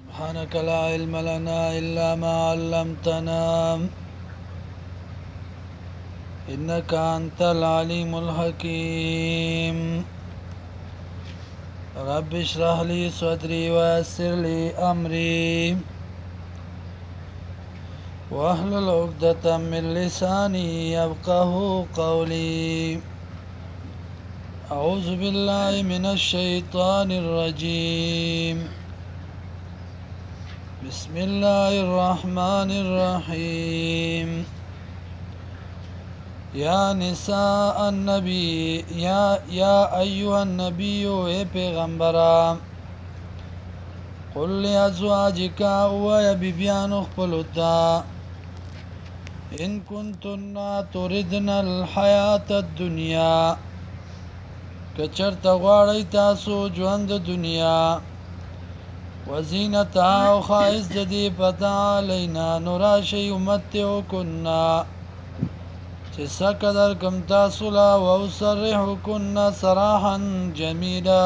سبحانك لا علم لنا إلا ما علمتنا إنك أنت العليم الحكيم رب اشرح لي صدري ويسر لي أمري واحلل عقدة من لساني يفقه قولي أعوذ بالله من الشيطان الرجيم بسم الله الرحمن الرحيم یا نساء النبی یا ایها النبی اے پیغمبرا قل لازواجک و یا بیبیان خپلتا ان کنتن تردن الحیات الدنیا کچرت غواړی تاسو ژوند دنیا وزینتها او خایز د دې پتا لینا نوراشی امتعکنا چې سقدر کم تاسو لا او سرحکن سراحا جمیلا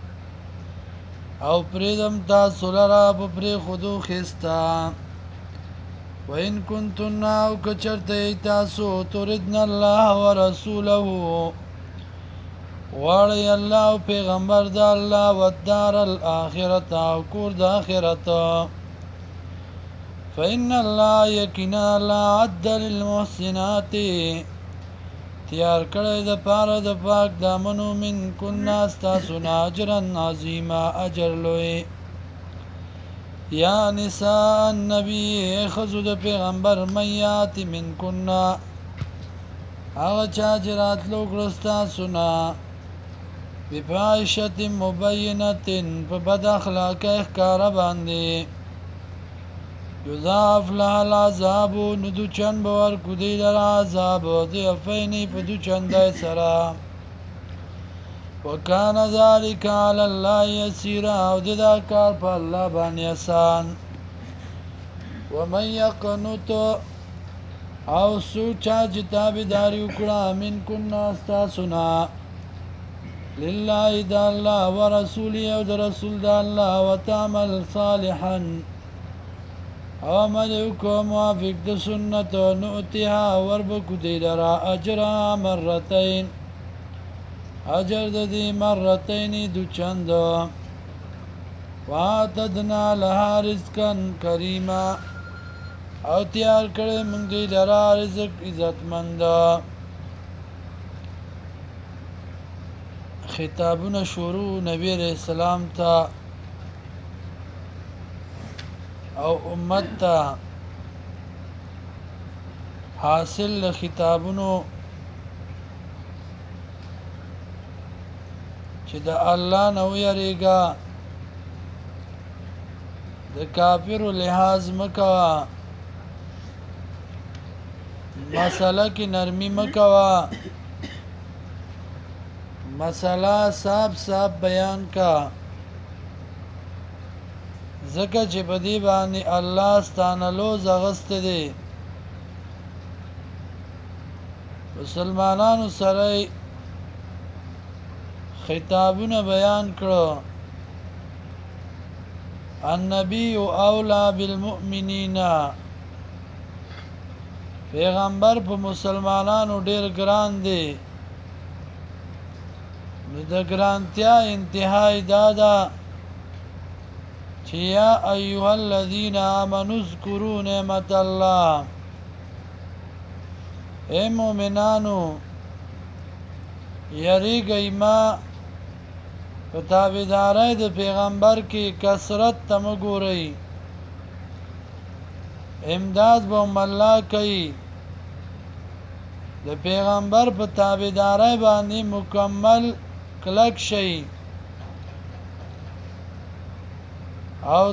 او پریدم تاسو لرا پری خودو خستا وین کنتن او کچرته تاسو تردن الله ورسوله واړی الله او پیغمبر د الله والدار الاخرت او کور د اخرت فإن الله یقینا لا عد للمحسنات تیار کړی د پاره د پاک دامنو من کنا ستاسو اجرا عظیما اجر لوی یا نساء النبی خذو د پیغمبر میات من کنا هغه چا چې راتلو کړستا سنا بفاحشة مبینة په بد اخلاقه ښکاره باندې یضاعف لها العذاب ندو چند بور کدی لر عذاب ضعفینی په دو چندای سرا وکان ذالک علی الله یسیرا او دا کار په الله باندې آسان ومن یقنط او سوچا چې تابعداري وکړه من کنا استاسنا لله د الله ورسوله او د رسول د الله وتعمل صالحا عمل کو موافق د سنت نؤتها وربکو دی لرا اجر مرتين اجر د دې مرتين دو چند واتدنا لها رزقا کریما او تیار کړی موږ دی لرا رزق عزتمند خطابونه شروع نبی رسول سلام ته او امت ته حاصل خطابونو چې د الله نو یریګا د کافرو لحاظ مکوا مسله کې نرمي مکوا مسله صاحب بیان کا زکه چې په دې باندې الله ستانه لو زغست دي مسلمانانو سره خطابونه بیان کړو النبي اولا بالمؤمنین پیغمبر په مسلمانانو ډیر ګران دی نو د ګرانتیا انتهای دادا چې یا ایها الذین آمنوا اذکروا نعمت الله اے مومنانو یریږئ ما په تابعدارۍ د پیغمبر کې کثرت ته مه ګورئ امداد به الله کوي د پیغمبر په تابعدارۍ باندې مکمل کلک شئ او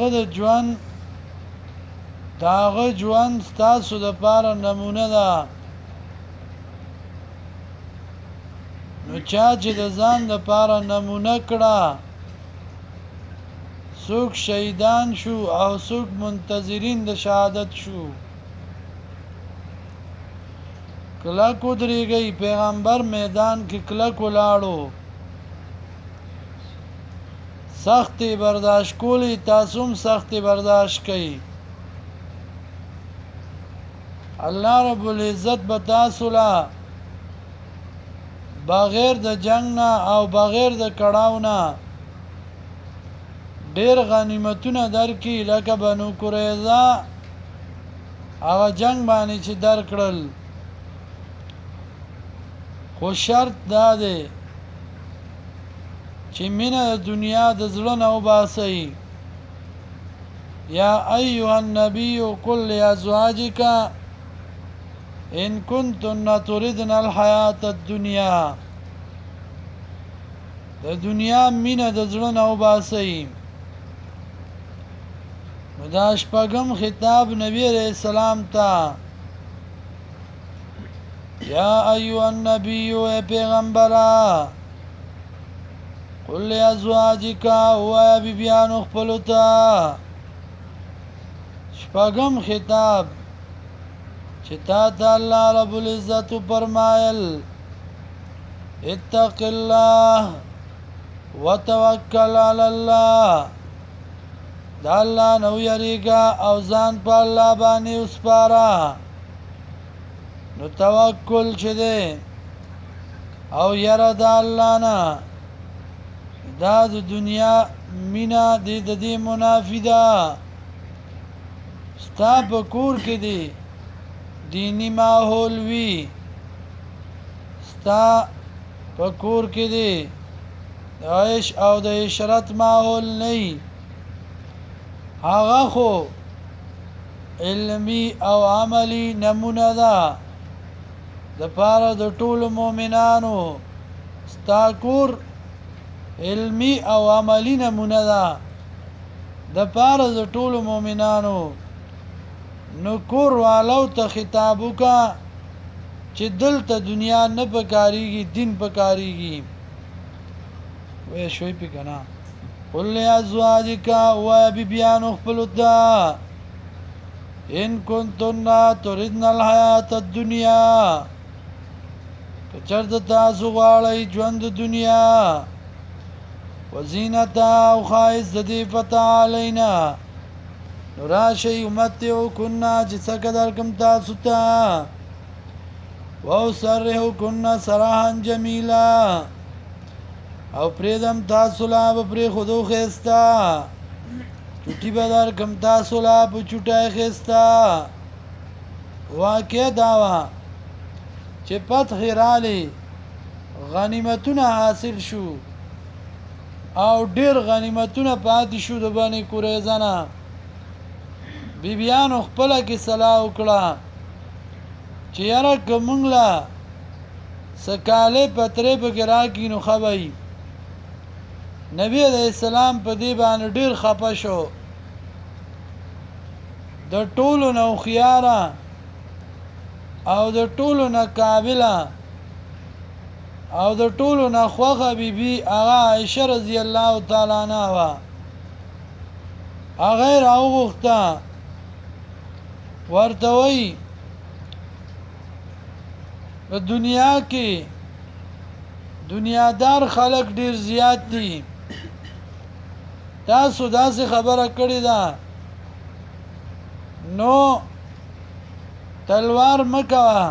داغه ژوند ستاسو د پاره نمونه ده نو چا چې د ځان د پاره نمونه کړه څوک شهیدان شو او څوک منتظرین د شهادت شو کلک ودرېږئ پیغمبر میدان کې کلک ولاړو سختی برداشت کولی تاسو هم سختی برداشت کړئ الله رب العزت به تاسو لا بغیر د جنگ نه او بغیر د کړاو نه ډیر غنیمتونه درکې لکه بنو قریظه هغه جنگ باندې چې درکړل خو شرط دا دی چې مینه د دنیا د زړه نه وباسئ یا ایها النبی قل لازواجک ان کنتن تردن الحیات الدنیا د دنیا مینه د زړه نه وباسئ نو دا شپږم خطاب نبی علیہ السلام ته یا ایها النبی اے پیغمبره قل لازواجک و بیبیانو خپلو ته شپږم خطاب چې تا ته الله رب العزت فرمایل اتق الله وتوکل علی الله دا الله نو یریګه او ځان په الله باندې وسپاره نو توکل چې دی او یره د الله نه دا د دنیا مینا د دې منافی ده ستا په کور کې دی دینی ماحول وی ستا په کور کې دی د عیش او د عشرت ماحول نه هغه خو علمی او عملی نمونه ده د پاره د ټولو مؤمنانو ستا کور علمی او عملی نمونه ده د پاره د ټولو مؤمنانو نو کور والو ته خطاب وکا چې دلته دنیا نه پکاريږي دین پکاريږي وې شوي پکنا قل لازواجک و بیبیانو خپلو ته ان کنتن تردن الحیات الدنیا کچرد تاسو غواړئ ژوند دنیا وزینتا او خایز دې فتعالینا راشي امتیو کنا چې څنګه درکم تاسو ته او سره کنا سراحن جمیلا او پریدم تاسو لا پرې خودو خستا چټي به درکم تاسو لا په چټای خستا واقع داوا چې فتح رالی غنیمتونه حاصل شو او ډیر غنیمتونه پاتې شو د باندې قریظه نه بیبیانو خپل کې صلاح وکړه چې یاره کومنګلا سکاله پترې په ګرا کې نو خوي نبی علیہ السلام په دې باندې ډیر خپه شو د ټولو نو خياره او د ټولو نه قابله او د ټولو نه خوغه بیبي هغه عائشه رضی الله تعالی عنها وا هغه راوغخته ورته وی په دنیا کې دنیادار خلک ډیر زیات دي تاسو داسې خبره کړې ده نو تلوار مکوه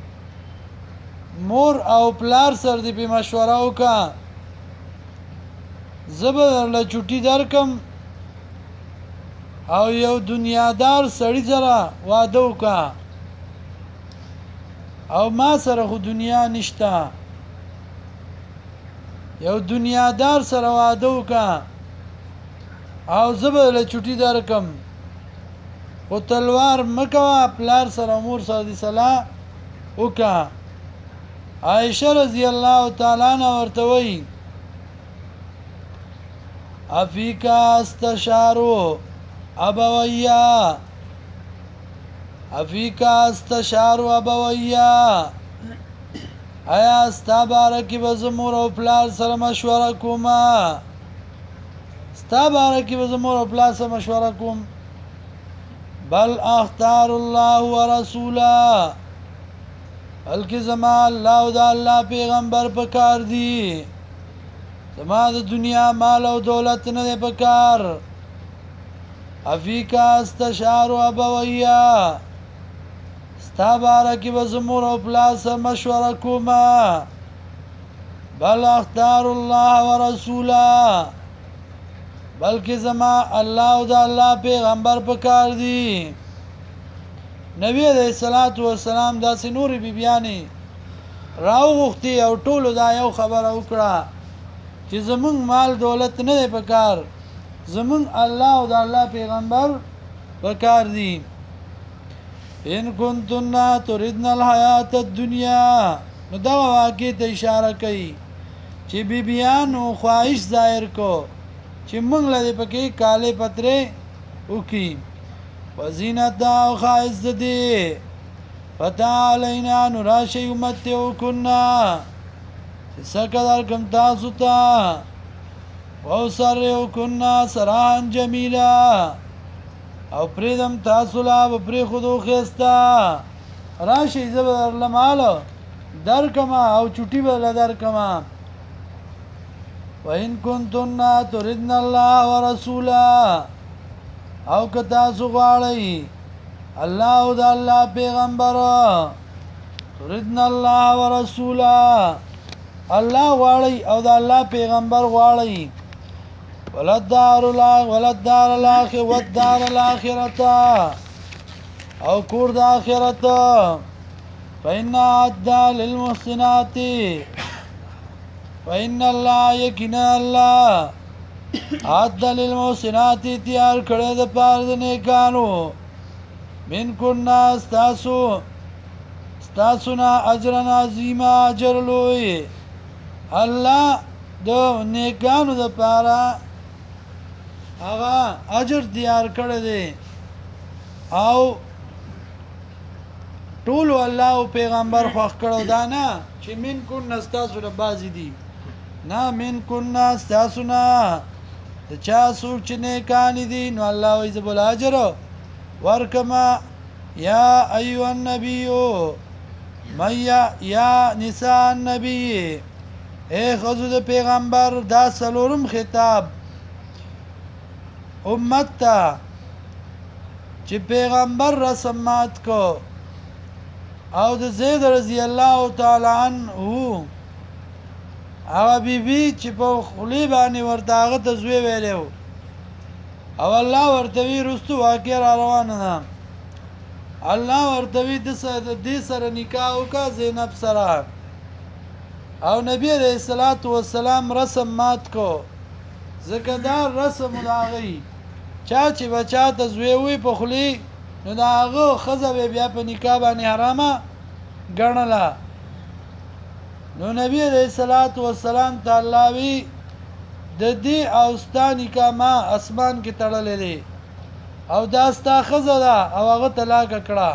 مور او پلار سره دې په مشوره وکړه زبر له چټي درکم او یو دنیادار سړی سره واده وکړه او ما سره خو دنیا نشته یو دنیادار سره واده وکړه او زبر له چټي درکم خو تلوار مکوه پلار سره مور سره دې صلاح وکړه عائشہ رضی الله تعالی عنها ورته وی افیکا استشارو ابویا افیکا استشارو ابویا آیا ستا بارکی بزمور او پلار سره مشوره کومه ستا بارکی بزمور او پلار سره مشوره کوم بل اختار الله ورسوله بلکې زما الله او د الله پیغمبر پکار دی زما د دنیا مال او دولت نه دی پکار افیکا استشار ابویا ستا باره کې به زمور او پلار سره مشوره کومه بل اختار الله ورسوله بلکې زما الله او د الله پیغمبر پکار دی نبی علیہ الصلوۃ والسلام داسې نورې بیبیانې راوغوښتي او ټولو دا یو خبره وکړه چې زمونږ مال دولت نه دی پکار زمونږ الله او د الله پیغمبر پکار دی ان کنتن تردن الحیات الدنیا نو دا واقع ته اشاره کوي چې بیبیانو خواهش ظاهر کو چې موږ له پکې کاله پترې وکي وزینت او خایز دي پتا علینا نوراشی امتیو کننا سکدر کم تاسو تا او سریو کننا سران جمیلا او پریدم تاسو لا پری خودو خستا راشی زبر لمالو در کما او چوٹی بلا در کما وَإِن كُنتُنَّ تُرِدْنَ اللَّهَ وَرَسُولَهُ او که تاسو غواړئ الله او د الله پیغمبر تُرِدْنَ اللَّهَ وَرَسُولَهُ الله غواړئ او د الله پیغمبر غواړئ ولدار الاخرة او کور د آخرت فإن عدّا للمحسنات فإن الله یقینا الله عد للمحسنات تیار کړی د پاره د نیکانو من کنا ستاسو نه اجر عظیما اجر لوی الله د نیکانو د پاره هغه اجر تیار کړی دی او ټول الله او پیغمبر خوښ کړو دا نه چې من کنا ستاسو نه بازي دي نا من کنا ستاسونا د چا څوک چې نیکان دي نو الله وایي زه بل اجر ورکما یا ایها النبی یا نساء النبی اے خزو د پیغمبر دا سلورم خطاب امت ته چې پیغمبر رسمات کو او د زید رضی الله تعالی عنہ هغه بیبي چې په خلی باندې ورته هغه ته زوی ویلو او الله ورته وی رستو واقع را روانه ده الله ورته وی د دې سره نکاح وکړه زینب سره او نبی علیہ الصلوۃ والسلام رسم مات کو ځکه دا رسم لاغي چا چې بچا ته زوی وی په خلی نو دا هغه خزه بیا په نکاح باندې حرامه ګڼله نو نبی علیہ الصلوۃ والسلام تعالی وی د دې اوستانی کما اسمان کې تړلې دي او دا ستا خزه ده او هغه طلاق کړه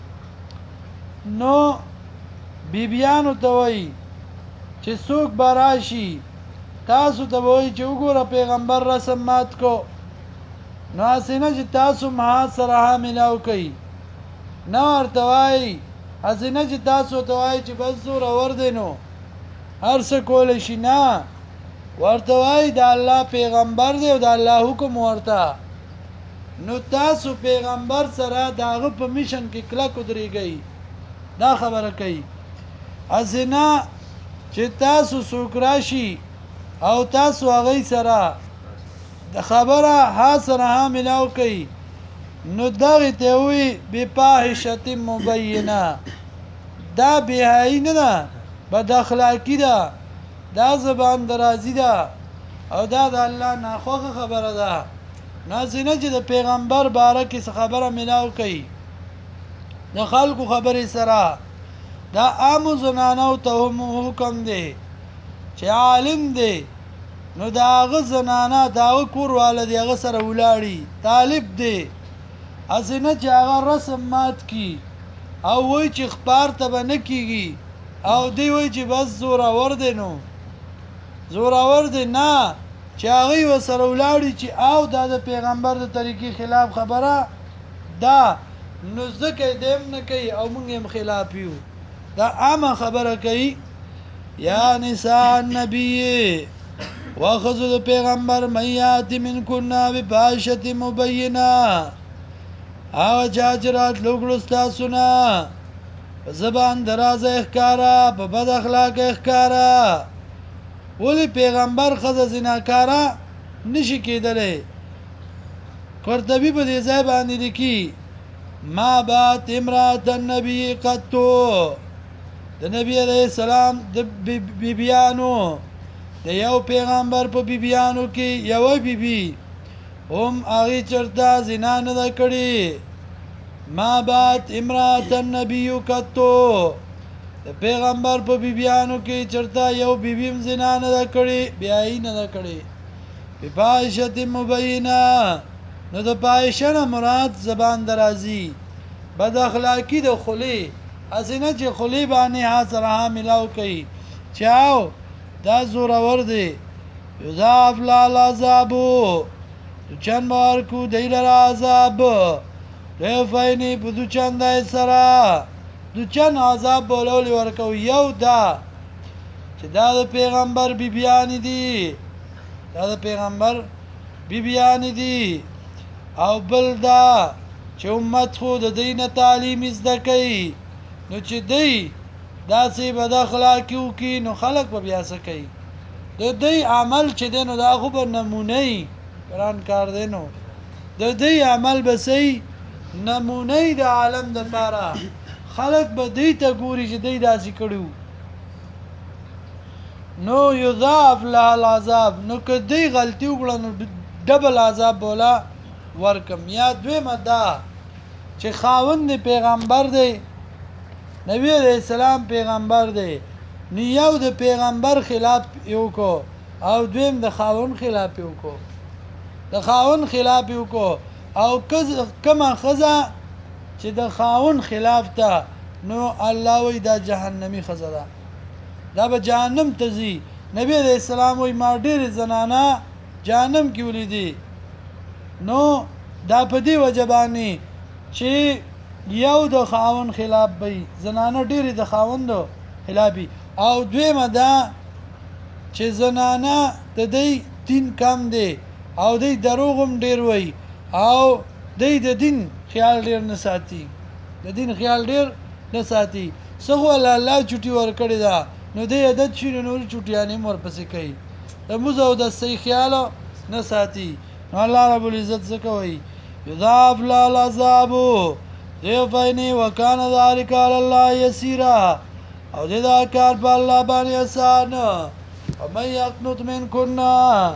نو بیبیانو ته وای چې څوک براشي تاسو ته وای چې وګوره پیغمبر رسم مات کو نو اسنه چې تاسو ما سره حاملو کوي نو ورته وای اسنه چې تاسو ته وای چې بس زور اور دینو هر څه کول شي نه ورته وای د الله پیغمبر دی او د الله حکم ورته نو تاسو پیغمبر سره داغه په میشن کې کلا کودريږي دا خبره کوي ازنا چې تاسو سوکراشي او تاسو هغه سره د خبره حاصله حاملو کوي نو دغه ته وی بفاحشه مبینه دا بهاین نه بد اخلاقی ده دا زبان درازی ده او دا د الله ناخوغه خبره ده نازنه چې د پیغمبر باره کې خبره ملاو کوي د خلکو خبرې سره دا عام زنانو ته هم حکم دی چې عالم دی نو دا غ زنانه دا کور والد هغه سره ولاړی طالب دی ازنه چې هغه رسم مات کی او وای چې خبر ته بنه کیږي او دی وای چې بس زور اور دی نو زور اور دی نه چې هغه وسره ولاړی چې او د پیغمبر د طریقې خلاف خبره دا نو ځکه دیم نه کوي او موږ هم خلاف یو دا عامه خبره کوي یا نساء النبی واخذ د پیغمبر میات من کنا بفاحشة مبینه هغه چا چې راتلو ستاسو نه په زبان درازه ښکاره په بد اخلاقه ښکاره ولی پیغمبر ښځه زناکاره نشي کېدلی قرطبي په دې ځای باندې لیکي ما بات امرأة النبي قطو د نبی علیہ السلام د بیبیانو د یو پیغمبر په بیبیانو کې یو بیبي هم هغه چرته زنا نه ده کړې ما بات امرأة النبي قطو د پیغمبر په بیبیانو کې چرته یو بیبیم زنا نه ده کړې بیا یې نه ده کړې بفاحشة مبینه نو د فاحشه نه مراد زبان درازي بد اخلاقی د خلی اسنه چې خلی باندې ها سره ها ملاو کوي چاو دا زورور دی یضاف للعذاب چن بار کو دیل عذاب رفینی په دو چن دای سره دو چن عذاب بولول ورکو یو دا چې دا د پیغمبر بیبیانی دي دا د پیغمبر بیبیانی دي او بل دا چې امت خو د دینه تعلیم زده کوي نو چې دی داسې بد اخلاقي وکړي نو خلک به بیا څه کوي د دې عمل چې دی نو دا خو به نمونه یي ګران کار دی نو د دې عمل به صحیح نمونه د عالم دپاره خلک به دی ته ګوري چې دی داسې کړي نو یضاف لها العذاب نو که دی غلطي وکړه نو ډبل عذاب بولا ورکم یا دویمه دا چې خاوند پیغمبر دی نبی علیہ السلام پیغمبر دی نو یو د پیغمبر خلاف یو کو او دویم د خاوند خلاف یو کو د خاوند خلاف یو کو او کما خزه چې د خاوند خلاف ته نو الله وی دا جهنمی خزه ده دا به جهنم ته ځي نبی علیہ السلام وی ما ډېرې زنانه جهنم کې ولیدي نو دا په دې وجه باندې چې یو د خاوند خلاف وي زنانه ډېرې د خاوندو خلافي او دویمه دا چې زنانه د دې دین کم دی او دی دروغ هم ډېر وي او دی د دین خیال ډېر نه ساتي د دین خیال ډېر نه ساتي څه خو الله چوټي ورکړې ده نو دی عادت شي نور چوټیانې هم ورپسې کوي د موږ او د صحیح خیال نه ساتي نو الله رب العزت څه کوي یضاف للعذاب ضعفین وکان ذلک علی الله یسیرا او دې دا کار په الله باندې آسان او مې یقنط من کنا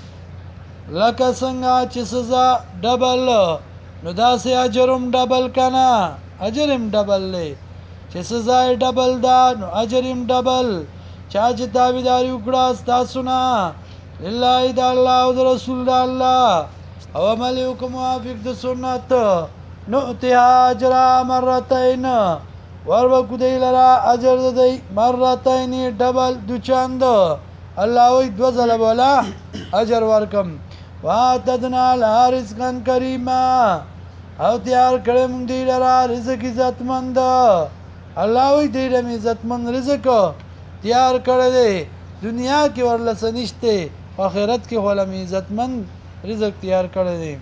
لکه څنګه چې سزا ډبل نو داسې اجرم ډبل کنا اجرم ډبل لې چې سزا یې ډبل ده نو اجرم ډبل چا چې تابعداري وکړه تاسو نه لله د الله او د رسول الله او عمل وکړو موافق د سنت نؤتها اجر مرتين وربکو دی لرا اجر دی مرتين ډبل دو چند الله وی دو ځله بولا اجر ورکم واتدنا لها رزقا کریما او تیار کړم دی لرا رزق عزتمند الله وی دی لرا عزتمند رزق تیار کړی دی دنیا کې ورلس نشته آخرت کې ولم عزتمند رزق تیار کړی دی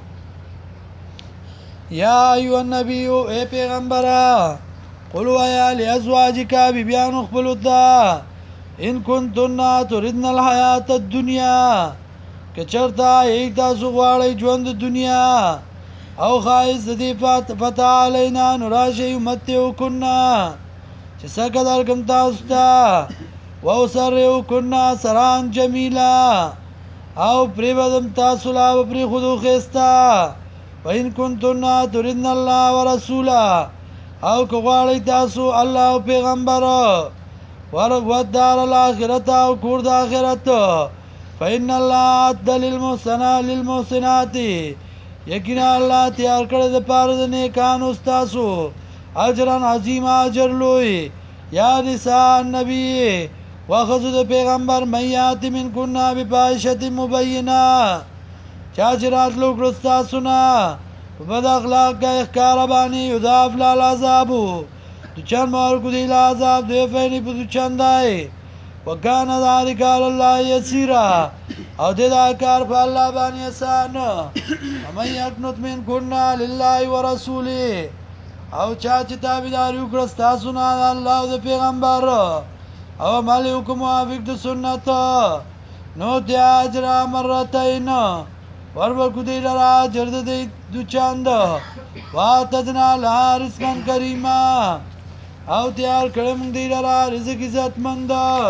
یا ایو النبی اے پیغمبره قلوا یا لازواجک بیبیانو خپلو ته ان کنتن تردن الحیات الدنیا که چرته یک تاسو غواړئ ژوند دنیا او خایز دی فتعالینا نو راشئ امتعکن چې څه درکړم تاسو ته واسرحکن سرحا جمیلا او پریږدم تاسو لا به پرېښودو ښایسته وإن كنتن تردن الله ورسوله او که غواړئ تاسو الله او پیغمبر والدار الآخرة او کور د آخرت فإن الله أعد للمحسنات یقینا الله تیار کړی د پاره د نیکانو ستاسو اجرا عظیما اجر لوی یا نساء النبی واخذو د پیغمبر میات من کنا بفاحشة مبینه چا چې راتلو کړو ستاسو نه په بد اخلاق کې ښکار باندې یضاف للعذاب د چن مار کو دی عذاب دی فیني په چندای وکانه ذالک علی الله یسیرا او دې دا کار په الله باندې آسان ومن یقنط منکن لله ورسوله او چا چې تابعداري وکړه ستاسو نه د الله او د پیغمبر او عمل یې وکړه موافق د سنت نو د اجر مرتين وربکو دی لرا اجر د دی دو چاند واتدنا لها رزقا کریما او تیار کړم دی لرا رزق عزتمند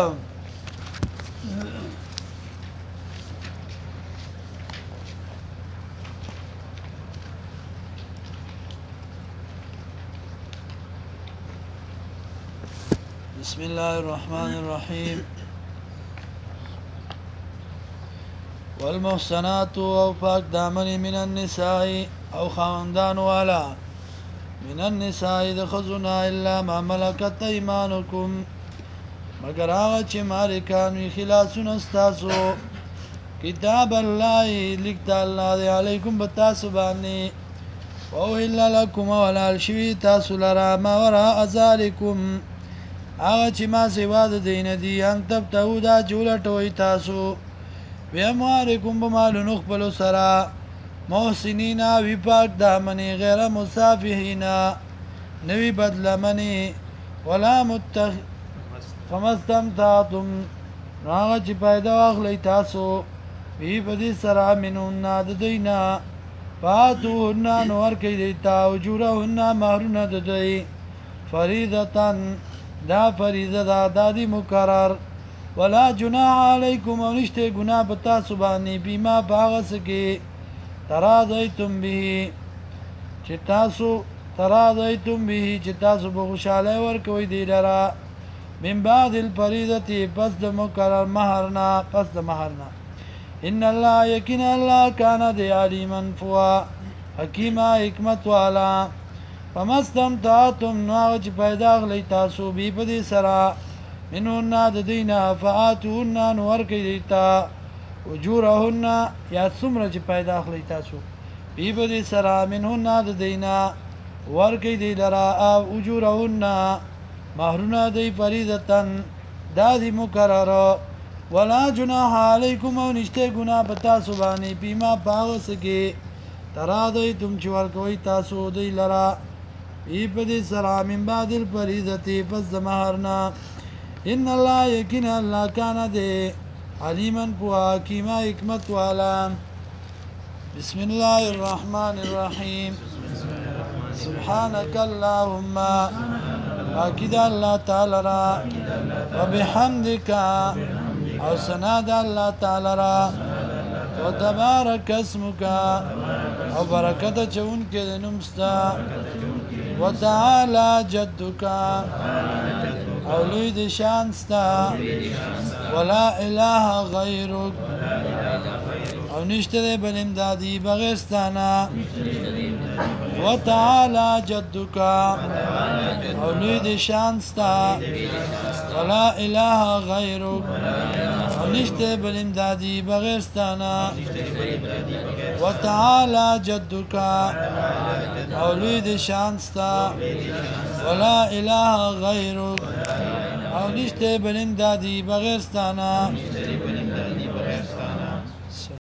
بسم الله الرحمن الرحيم والمحصنات او پاک دامن من النساء او خاندان والا من النساء دخزنا الا ما ملكت ايمانكم مگر هغه چې مالکان وي خلاصون استاسو کتاب الله لیکت الله دی علیکم بتاسو باندې او الا لكم ولا شوي تاسو لرا ما وراء ذلكم هغه چې ما سوا د دین دي ان تبتو دا جوړټوي تاسو بیمارکم بمالو خپل سرا محسنین وی پاک دامنی غیر مصافحین نوی بدلمنی ولا فمستمتعتم راغه چې پیدا واخلی تاسو وی بدی سرا منون د دینا فاتوهن نور کې دیتا وجورهن مہرون د دی فریضتن دا فریضه دا دادی مقرر ولا جناح علیکم ونشته گناه بتا سبحانی بیما باغس کې تراضیتم به چې تاسو بخوشاله ورکوي دی لرا من بعد الفریضه پس د مقرر مہرنا ان الله یقین الله کان دی علیما فوا حکیما حکمت والا فمستمتعتم نو چې پیدا غلی تاسو بی په دې سره منهن د دینا فاتوهن نور کې دیتا اجورهن یا څومره چې پیدا خلی تاسو بی په دې سره منهن د دینا ور کې دی لرا او اجورهن مہرونه دی فریضتن دادی مقرر ولا جناح علیکم او نشته ګناه پتا سبحانی بیما پاوس کې تراضیتم چې ور کوي تاسو دی لرا بی په دې سره من بعد الفریضه پس د مہرنا ان الله یقین الله کان دے علیما بوا حکیما حکمت والا بسم الله الرحمن الرحیم سبحانك اللهم اكيد الله تعالی را وبحمدك او سناد الله تعالی را وتبارك اسمك او برکت چون کې نومستا وتعالى جدك او لوی دی شانستا ولا اله غیرک او نشته دی بل امدادی بغیرستانا وتعالى جدک او لوی دی شانستا ولا اله غیرک او نشته بل امدادی بغیرستانا وتعالى جدک او لوی دی شانستا ولا اله غیرک او نشته بل امدادی بغیرستانا